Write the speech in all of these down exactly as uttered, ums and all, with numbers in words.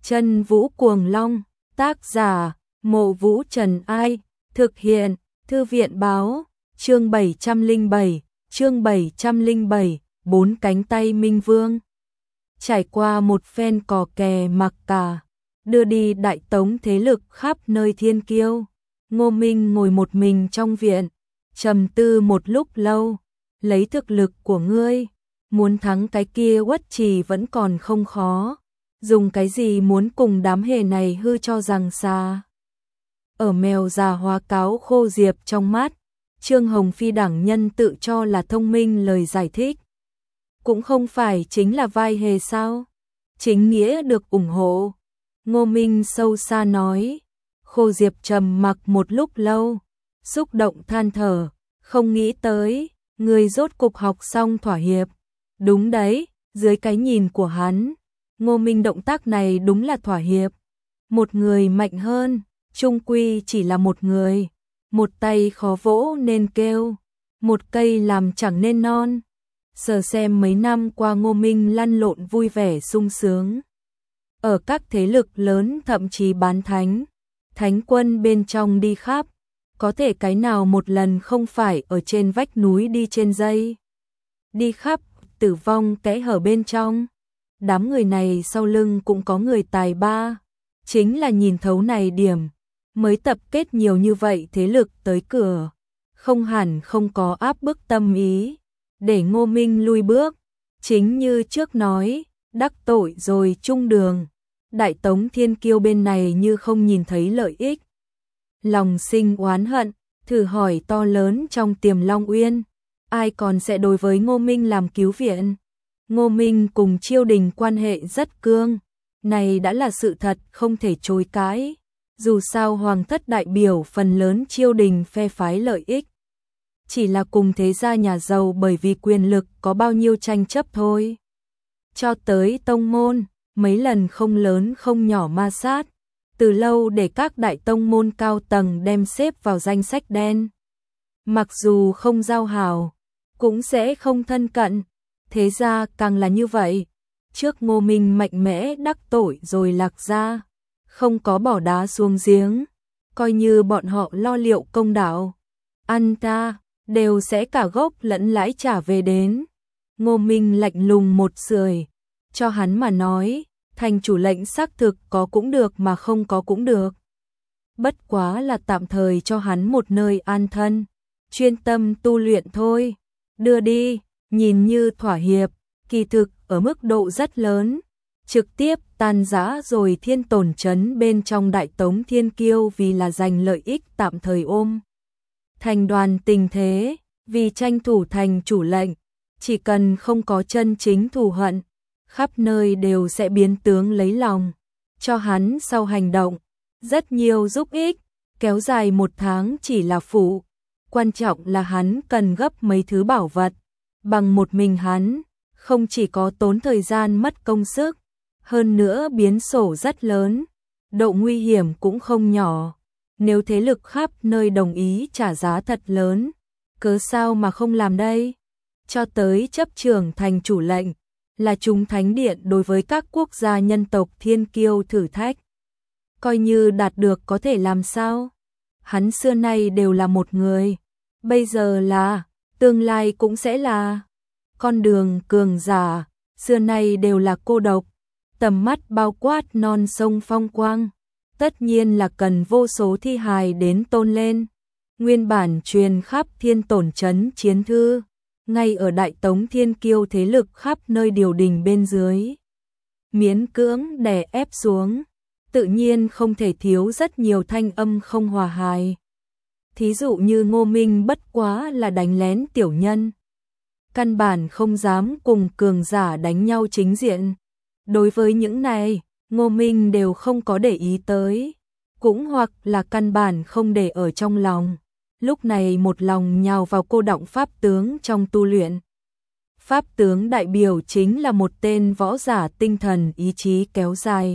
Chân Vũ Cuồng Long, tác giả, Mộ Vũ Trần Ai, thực hiện, Thư viện báo, chương bảy trăm lẻ bảy, chương bảy trăm lẻ bảy, bốn cánh tay Minh Vương. Trải qua một phen cò kè mặc cả, đưa đi đại tống thế lực khắp nơi thiên kiêu, Ngô Minh ngồi một mình trong viện, trầm tư một lúc lâu, lấy thực lực của ngươi, muốn thắng cái kia Uất Trì vẫn còn không khó, dùng cái gì muốn cùng đám hề này hư cho rằng xa. Ở mèo già hóa cáo khô diệp trong mắt, Trương Hồng Phi đẳng nhân tự cho là thông minh lời giải thích. Cũng không phải chính là vai hề sao? Chính nghĩa được ủng hộ. Ngô Minh sâu xa nói. Khô diệp trầm mặc một lúc lâu, xúc động than thở, không nghĩ tới, người rốt cục học xong thỏa hiệp. Đúng đấy, dưới cái nhìn của hắn, Ngô Minh động tác này đúng là thỏa hiệp. Một người mạnh hơn, chung quy chỉ là một người. Một tay khó vỗ nên kêu, một cây làm chẳng nên non. Sờ xem mấy năm qua Ngô Minh lăn lộn vui vẻ sung sướng. Ở các thế lực lớn thậm chí bán thánh, thánh quân bên trong đi khắp, có thể cái nào một lần không phải ở trên vách núi đi trên dây. Đi khắp, tử vong kẽ hở bên trong. Đám người này sau lưng cũng có người tài ba, chính là nhìn thấu này điểm, mới tập kết nhiều như vậy thế lực tới cửa, không hẳn không có áp bức tâm ý, để Ngô Minh lui bước, chính như trước nói, đắc tội rồi chung đường, đại tống thiên kiêu bên này như không nhìn thấy lợi ích. Lòng sinh oán hận, thử hỏi to lớn trong Tiềm Long Uyên, ai còn sẽ đối với Ngô Minh làm cứu viện. Ngô Minh cùng Chiêu Đình quan hệ rất cương, này đã là sự thật không thể chối cãi. Dù sao hoàng thất đại biểu phần lớn Chiêu Đình phe phái lợi ích. Chỉ là cùng thế gia nhà giàu bởi vì quyền lực có bao nhiêu tranh chấp thôi. Cho tới tông môn, mấy lần không lớn không nhỏ ma sát, từ lâu để các đại tông môn cao tầng đem xếp vào danh sách đen. Mặc dù không giao hảo, cũng sẽ không thân cận, thế ra càng là như vậy. Trước Ngô Minh mạnh mẽ đắc tội rồi lạc ra, không có bỏ đá xuống giếng, coi như bọn họ lo liệu công đạo. Ăn ta, đều sẽ cả gốc lẫn lãi trả về đến. Ngô Minh lạnh lùng một sưởi, cho hắn mà nói, thành chủ lệnh xác thực có cũng được mà không có cũng được. Bất quá là tạm thời cho hắn một nơi an thân, chuyên tâm tu luyện thôi. Đưa đi, nhìn như thỏa hiệp, kỳ thực ở mức độ rất lớn, trực tiếp tan rã rồi thiên tổn trấn bên trong đại tống thiên kiêu vì là giành lợi ích tạm thời ôm. Thành đoàn tình thế, vì tranh thủ thành chủ lệnh, chỉ cần không có chân chính thù hận, khắp nơi đều sẽ biến tướng lấy lòng, cho hắn sau hành động, rất nhiều giúp ích, kéo dài một tháng chỉ là phụ, quan trọng là hắn cần gấp mấy thứ bảo vật, bằng một mình hắn, không chỉ có tốn thời gian mất công sức, hơn nữa biến sổ rất lớn, độ nguy hiểm cũng không nhỏ. Nếu thế lực khắp nơi đồng ý trả giá thật lớn, cớ sao mà không làm đây? Cho tới chấp trưởng thành chủ lệnh, là chúng thánh điện đối với các quốc gia nhân tộc thiên kiêu thử thách. Coi như đạt được có thể làm sao? Hắn xưa nay đều là một người, bây giờ là, tương lai cũng sẽ là. Con đường cường giả, xưa nay đều là cô độc, tầm mắt bao quát non sông phong quang. Tất nhiên là cần vô số thi hài đến tôn lên. Nguyên bản truyền khắp thiên tổn trấn chiến thư, ngay ở đại tống thiên kiêu thế lực khắp nơi điều đình bên dưới. Miễn cưỡng đè ép xuống, tự nhiên không thể thiếu rất nhiều thanh âm không hòa hài. Thí dụ như Ngô Minh bất quá là đánh lén tiểu nhân, căn bản không dám cùng cường giả đánh nhau chính diện. Đối với những này, Ngô Minh đều không có để ý tới, cũng hoặc là căn bản không để ở trong lòng. Lúc này một lòng nhào vào cô động pháp tướng trong tu luyện. Pháp tướng đại biểu chính là một tên võ giả tinh thần ý chí kéo dài,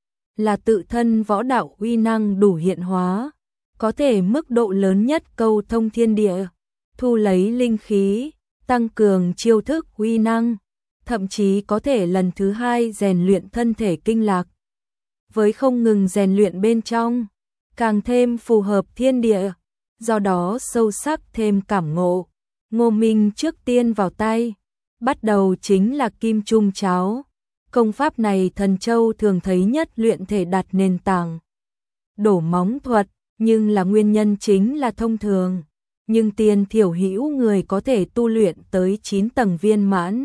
là tự thân võ đạo uy năng đủ hiện hóa, có thể mức độ lớn nhất câu thông thiên địa, thu lấy linh khí, tăng cường chiêu thức uy năng, thậm chí có thể lần thứ hai rèn luyện thân thể kinh lạc. với không ngừng rèn luyện bên trong, càng thêm phù hợp thiên địa, do đó sâu sắc thêm cảm ngộ. Ngô Minh trước tiên vào tay, bắt đầu chính là Kim Trung Cháo. Công pháp này Thần Châu thường thấy nhất, luyện thể đặt nền tảng đổ móng thuật, nhưng là nguyên nhân chính là thông thường, nhưng tiền thiểu hữu người có thể tu luyện tới chín tầng viên mãn.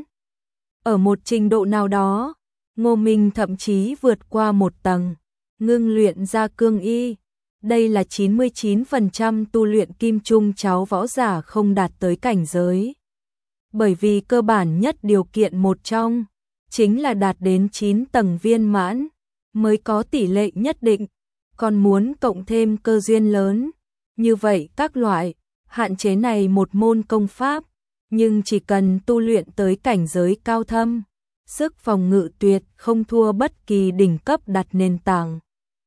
Ở một trình độ nào đó, Ngô Minh thậm chí vượt qua một tầng, ngưng luyện ra cương y. Đây là chín mươi chín phần trăm tu luyện Kim Trung Cháo võ giả không đạt tới cảnh giới. Bởi vì cơ bản nhất điều kiện một trong, chính là đạt đến chín tầng viên mãn, mới có tỷ lệ nhất định, còn muốn cộng thêm cơ duyên lớn. Như vậy các loại, hạn chế này một môn công pháp, nhưng chỉ cần tu luyện tới cảnh giới cao thâm, sức phòng ngự tuyệt không thua bất kỳ đỉnh cấp đặt nền tảng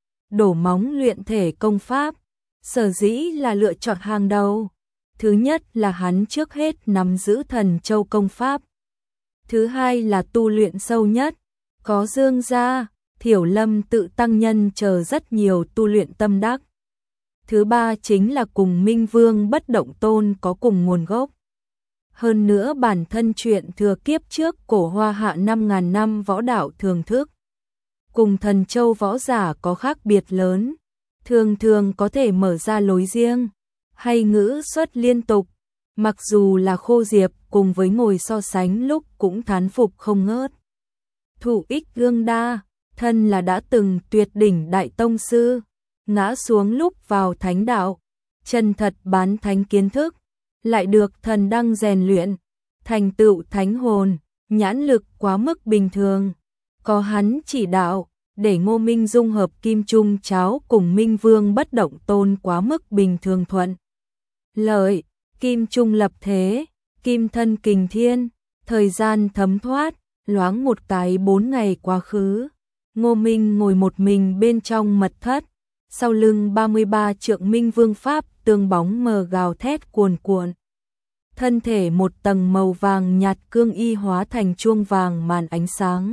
đổ móng luyện thể công pháp. Sở dĩ là lựa chọn hàng đầu. Thứ nhất là hắn trước hết nắm giữ Thần Châu công pháp. Thứ hai là tu luyện sâu nhất, có Dương gia, Thiểu Lâm tự tăng nhân chờ rất nhiều tu luyện tâm đắc. Thứ ba chính là cùng Minh Vương Bất Động Tôn có cùng nguồn gốc. Hơn nữa bản thân chuyện thừa kiếp trước cổ Hoa Hạ năm ngàn năm võ đạo thường thức, cùng Thần Châu võ giả có khác biệt lớn, thường thường có thể mở ra lối riêng, hay ngữ xuất liên tục. Mặc dù là Khô Diệp cùng với ngồi so sánh lúc cũng thán phục không ngớt. Thủ ích gương đa, thân là đã từng tuyệt đỉnh đại tông sư, ngã xuống lúc vào thánh đạo, chân thật bán thánh kiến thức, lại được thần đăng rèn luyện, thành tựu thánh hồn, nhãn lực quá mức bình thường. Có hắn chỉ đạo, để Ngô Minh dung hợp Kim Trung Cháo cùng Minh Vương Bất Động Tôn quá mức bình thường thuận lợi. Kim Trung lập thế, Kim thân kình thiên, thời gian thấm thoát, loáng một cái bốn ngày quá khứ. Ngô Minh ngồi một mình bên trong mật thất, sau lưng ba mươi ba trượng Minh Vương Pháp tương bóng mờ gào thét cuồn cuộn. Thân thể một tầng màu vàng nhạt cương y hóa thành chuông vàng màn ánh sáng.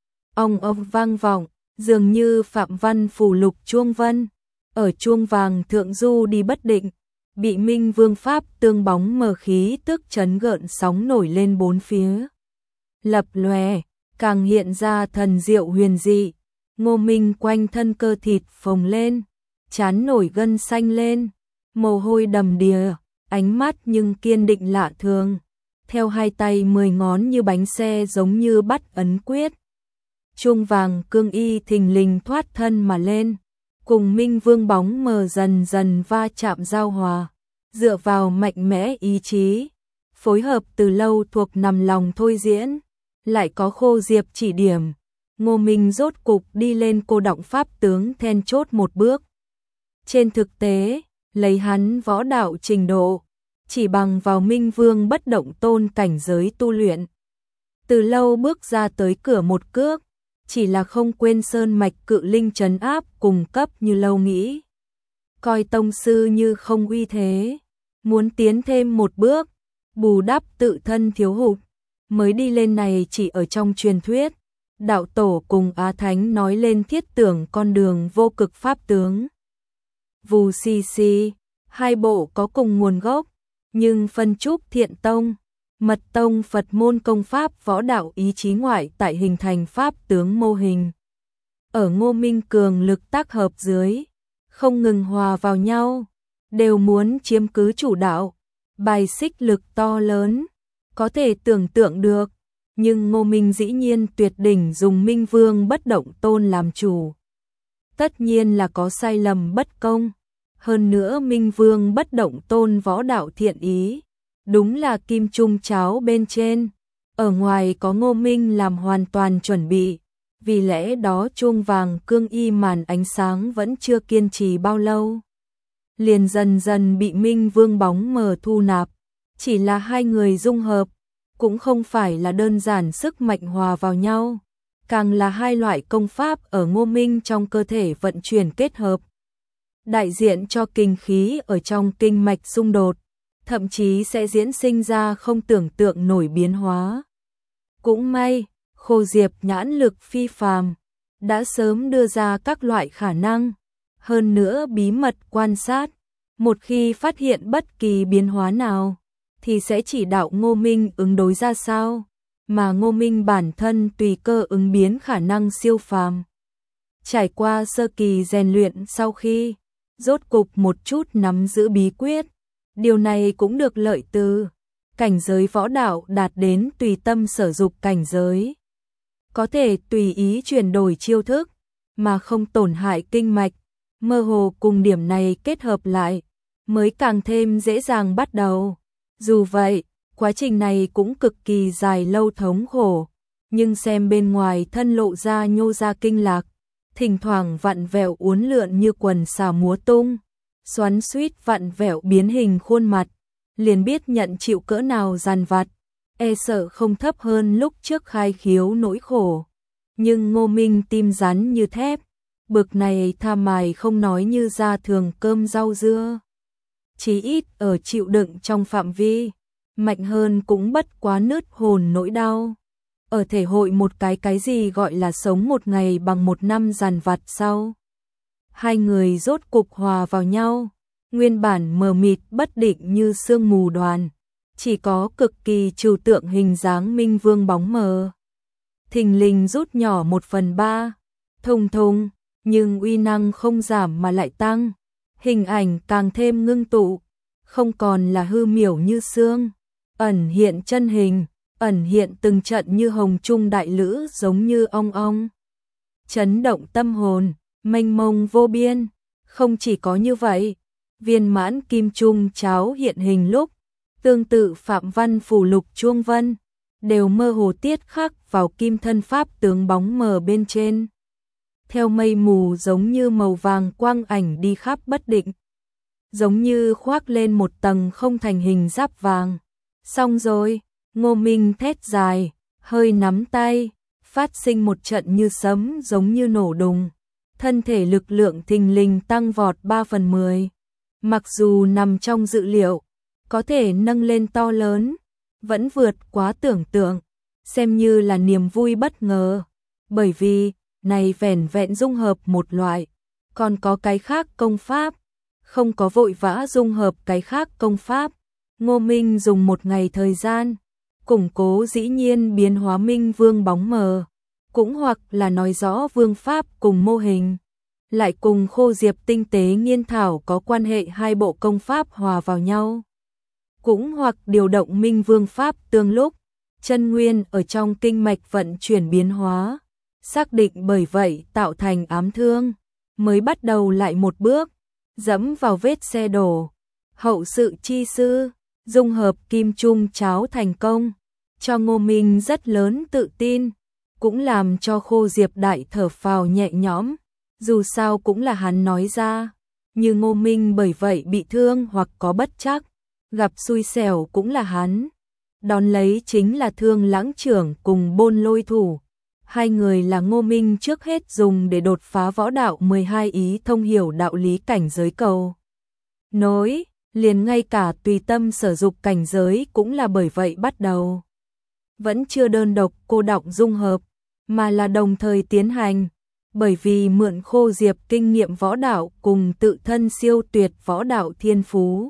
Ong ong vang vọng, dường như phạm văn phủ lục chuông vân, ở chuông vàng thượng du đi bất định, bị Minh Vương Pháp tương bóng mờ khí tức chấn gợn sóng nổi lên bốn phía. Lập lòe, càng hiện ra thần diệu huyền dị. Ngô Minh quanh thân cơ thịt phồng lên, trán nổi gân xanh lên, mồ hôi đầm đìa, ánh mắt nhưng kiên định lạ thường, theo hai tay mười ngón như bánh xe giống như bắt ấn quyết. Chuông vàng cương y thình lình thoát thân mà lên, cùng Minh Vương bóng mờ dần dần va chạm giao hòa, dựa vào mạnh mẽ ý chí, phối hợp từ lâu thuộc nằm lòng thôi diễn, lại có Khô Diệp chỉ điểm, Ngô Minh rốt cục đi lên cô động pháp tướng then chốt một bước. Trên thực tế, lấy hắn võ đạo trình độ, chỉ bằng vào Minh Vương Bất Động Tôn cảnh giới tu luyện, từ lâu bước ra tới cửa một cước, chỉ là không quên sơn mạch cự linh trấn áp cùng cấp như lâu nghĩ. Coi tông sư như không uy thế, muốn tiến thêm một bước, bù đắp tự thân thiếu hụt, mới đi lên này chỉ ở trong truyền thuyết. Đạo tổ cùng Á Thánh nói lên thiết tưởng con đường vô cực pháp tướng. Vù xì xì, hai bộ có cùng nguồn gốc, nhưng phân trúc Thiện Tông, Mật Tông Phật môn công pháp võ đạo ý chí ngoại tại hình thành pháp tướng mô hình. Ở Ngô Minh cường lực tác hợp dưới, không ngừng hòa vào nhau, đều muốn chiếm cứ chủ đạo, bài xích lực to lớn, có thể tưởng tượng được. Nhưng Ngô Minh dĩ nhiên tuyệt đỉnh dùng Minh Vương Bất Động Tôn làm chủ. Tất nhiên là có sai lầm bất công. Hơn nữa Minh Vương Bất Động Tôn võ đạo thiện ý, đúng là Kim Trung Cháo bên trên. Ở ngoài có Ngô Minh làm hoàn toàn chuẩn bị. Vì lẽ đó chuông vàng cương y màn ánh sáng vẫn chưa kiên trì bao lâu, liền dần dần bị Minh Vương bóng mờ thu nạp. Chỉ là hai người dung hợp, cũng không phải là đơn giản sức mạnh hòa vào nhau, càng là hai loại công pháp ở Ngô Minh trong cơ thể vận chuyển kết hợp, đại diện cho kinh khí ở trong kinh mạch xung đột, thậm chí sẽ diễn sinh ra không tưởng tượng nổi biến hóa. Cũng may, Khô Diệp nhãn lực phi phàm, đã sớm đưa ra các loại khả năng, hơn nữa bí mật quan sát, một khi phát hiện bất kỳ biến hóa nào, thì sẽ chỉ đạo Ngô Minh ứng đối ra sao, mà Ngô Minh bản thân tùy cơ ứng biến khả năng siêu phàm. Trải qua sơ kỳ rèn luyện sau khi, rốt cục một chút nắm giữ bí quyết, điều này cũng được lợi từ cảnh giới võ đạo đạt đến tùy tâm sở dục cảnh giới. Có thể tùy ý chuyển đổi chiêu thức, mà không tổn hại kinh mạch, mơ hồ cùng điểm này kết hợp lại, mới càng thêm dễ dàng bắt đầu. Dù vậy, quá trình này cũng cực kỳ dài lâu thống khổ, nhưng xem bên ngoài thân lộ ra nhô ra kinh lạc, thỉnh thoảng vặn vẹo uốn lượn như quần xà múa tung, xoắn xuýt vặn vẹo biến hình khuôn mặt, liền biết nhận chịu cỡ nào dằn vặt, e sợ không thấp hơn lúc trước khai khiếu nỗi khổ. Nhưng Ngô Minh tim rắn như thép, bực này tha mài không nói như da thường cơm rau dưa. Chí ít ở chịu đựng trong phạm vi, mạnh hơn cũng bất quá nứt hồn nỗi đau. Ở thể hội một cái cái gì gọi là sống một ngày bằng một năm dằn vặt sau. Hai người rốt cục hòa vào nhau, nguyên bản mờ mịt bất định như sương mù đoàn, chỉ có cực kỳ trừu tượng hình dáng Minh Vương bóng mờ. Thình lình rút nhỏ một phần ba, thùng thùng, nhưng uy năng không giảm mà lại tăng, hình ảnh càng thêm ngưng tụ, không còn là hư miểu như xương, ẩn hiện chân hình, ẩn hiện từng trận như hồng trung đại lữ giống như ong ong. Chấn động tâm hồn, mênh mông vô biên, không chỉ có như vậy, viên mãn kim trung cháo hiện hình lúc, tương tự phạm văn phủ lục chuông vân, đều mơ hồ tiết khắc vào kim thân pháp tướng bóng mờ bên trên. Theo mây mù giống như màu vàng quang ảnh đi khắp bất định, giống như khoác lên một tầng không thành hình giáp vàng. Xong rồi, Ngô Minh thét dài, hơi nắm tay, phát sinh một trận như sấm giống như nổ đùng. Thân thể lực lượng thình lình tăng vọt ba phần mười. Mặc dù nằm trong dự liệu, có thể nâng lên to lớn, vẫn vượt quá tưởng tượng, xem như là niềm vui bất ngờ. Bởi vì, này vẻn vẹn dung hợp một loại, còn có cái khác công pháp, không có vội vã dung hợp cái khác công pháp. Ngô Minh dùng một ngày thời gian, củng cố dĩ nhiên biến hóa Minh Vương bóng mờ, cũng hoặc là nói rõ vương pháp cùng mô hình, lại cùng Khô Diệp tinh tế nghiên thảo có quan hệ hai bộ công pháp hòa vào nhau. Cũng hoặc điều động Minh Vương pháp tương lúc, chân nguyên ở trong kinh mạch vận chuyển biến hóa, xác định bởi vậy tạo thành ám thương, mới bắt đầu lại một bước, dẫm vào vết xe đổ. Hậu sự chi sư, dung hợp kim trung cháo thành công, cho Ngô Minh rất lớn tự tin, cũng làm cho Khô Diệp đại thở phào nhẹ nhõm, dù sao cũng là hắn nói ra, như Ngô Minh bởi vậy bị thương hoặc có bất trắc, gặp xui xẻo cũng là hắn. Đón lấy chính là Thương Lãng trưởng cùng Bôn Lôi thủ, hai người là Ngô Minh trước hết dùng để đột phá võ đạo mười hai ý thông hiểu đạo lý cảnh giới cầu nối, liền ngay cả tùy tâm sở dục cảnh giới cũng là bởi vậy bắt đầu. Vẫn chưa đơn độc cô đọng dung hợp, mà là đồng thời tiến hành, bởi vì mượn Khô Diệp kinh nghiệm võ đạo cùng tự thân siêu tuyệt võ đạo thiên phú,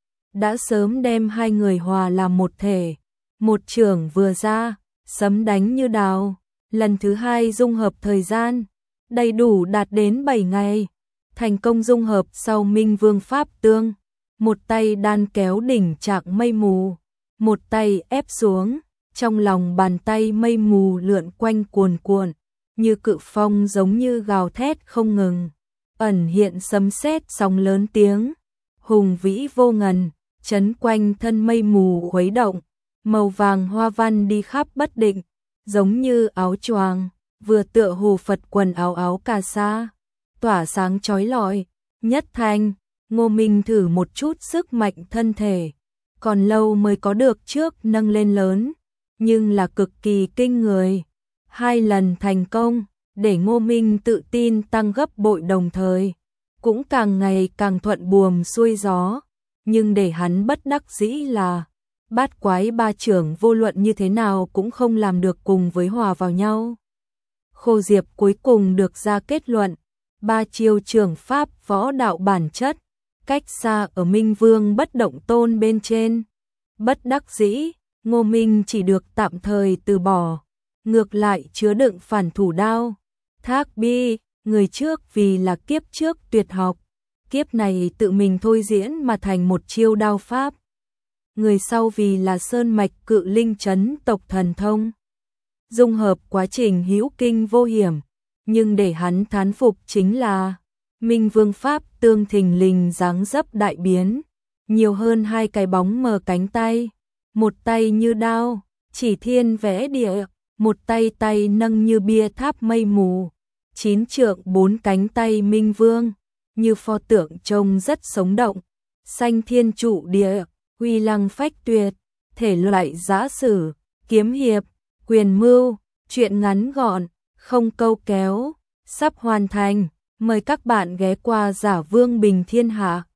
đã sớm đem hai người hòa làm một thể. Một trường vừa ra, sấm đánh như đào, lần thứ hai dung hợp thời gian, đầy đủ đạt đến bảy ngày, thành công dung hợp sau Minh Vương pháp tương, một tay đan kéo đỉnh trạng mây mù, một tay ép xuống, trong lòng bàn tay mây mù lượn quanh cuồn cuộn, như cự phong giống như gào thét không ngừng, ẩn hiện sấm sét sóng lớn tiếng, hùng vĩ vô ngần, chấn quanh thân mây mù khuấy động, màu vàng hoa văn đi khắp bất định, giống như áo choàng, vừa tựa hồ Phật quần áo áo cà sa, tỏa sáng chói lọi. Nhất thành, Ngô Minh thử một chút sức mạnh thân thể, còn lâu mới có được trước nâng lên lớn, nhưng là cực kỳ kinh người. Hai lần thành công, để Ngô Minh tự tin tăng gấp bội đồng thời, cũng càng ngày càng thuận buồm xuôi gió, nhưng để hắn bất đắc dĩ là bát quái ba trưởng vô luận như thế nào cũng không làm được cùng với hòa vào nhau. Khô Diệp cuối cùng được ra kết luận, ba chiêu trường pháp võ đạo bản chất, cách xa ở Minh Vương bất động tôn bên trên. Bất đắc dĩ, Ngô Minh chỉ được tạm thời từ bỏ, ngược lại chứa đựng phản thủ đao. Thác bi, người trước vì là kiếp trước tuyệt học, kiếp này tự mình thôi diễn mà thành một chiêu đao pháp. Người sau vì là sơn mạch cự linh chấn tộc thần thông, dung hợp quá trình hữu kinh vô hiểm, nhưng để hắn thán phục chính là Minh Vương pháp tương thình lình dáng dấp đại biến, nhiều hơn hai cái bóng mờ cánh tay, một tay như đao, chỉ thiên vẽ địa, một tay tay nâng như bia tháp mây mù, chín trượng bốn cánh tay Minh Vương, như pho tượng trông rất sống động, xanh thiên trụ địa, uy lăng phách tuyệt, thể loại giã sử, kiếm hiệp, quyền mưu, truyện ngắn gọn, không câu kéo, sắp hoàn thành, mời các bạn ghé qua Giả Vương Bình Thiên Hạ.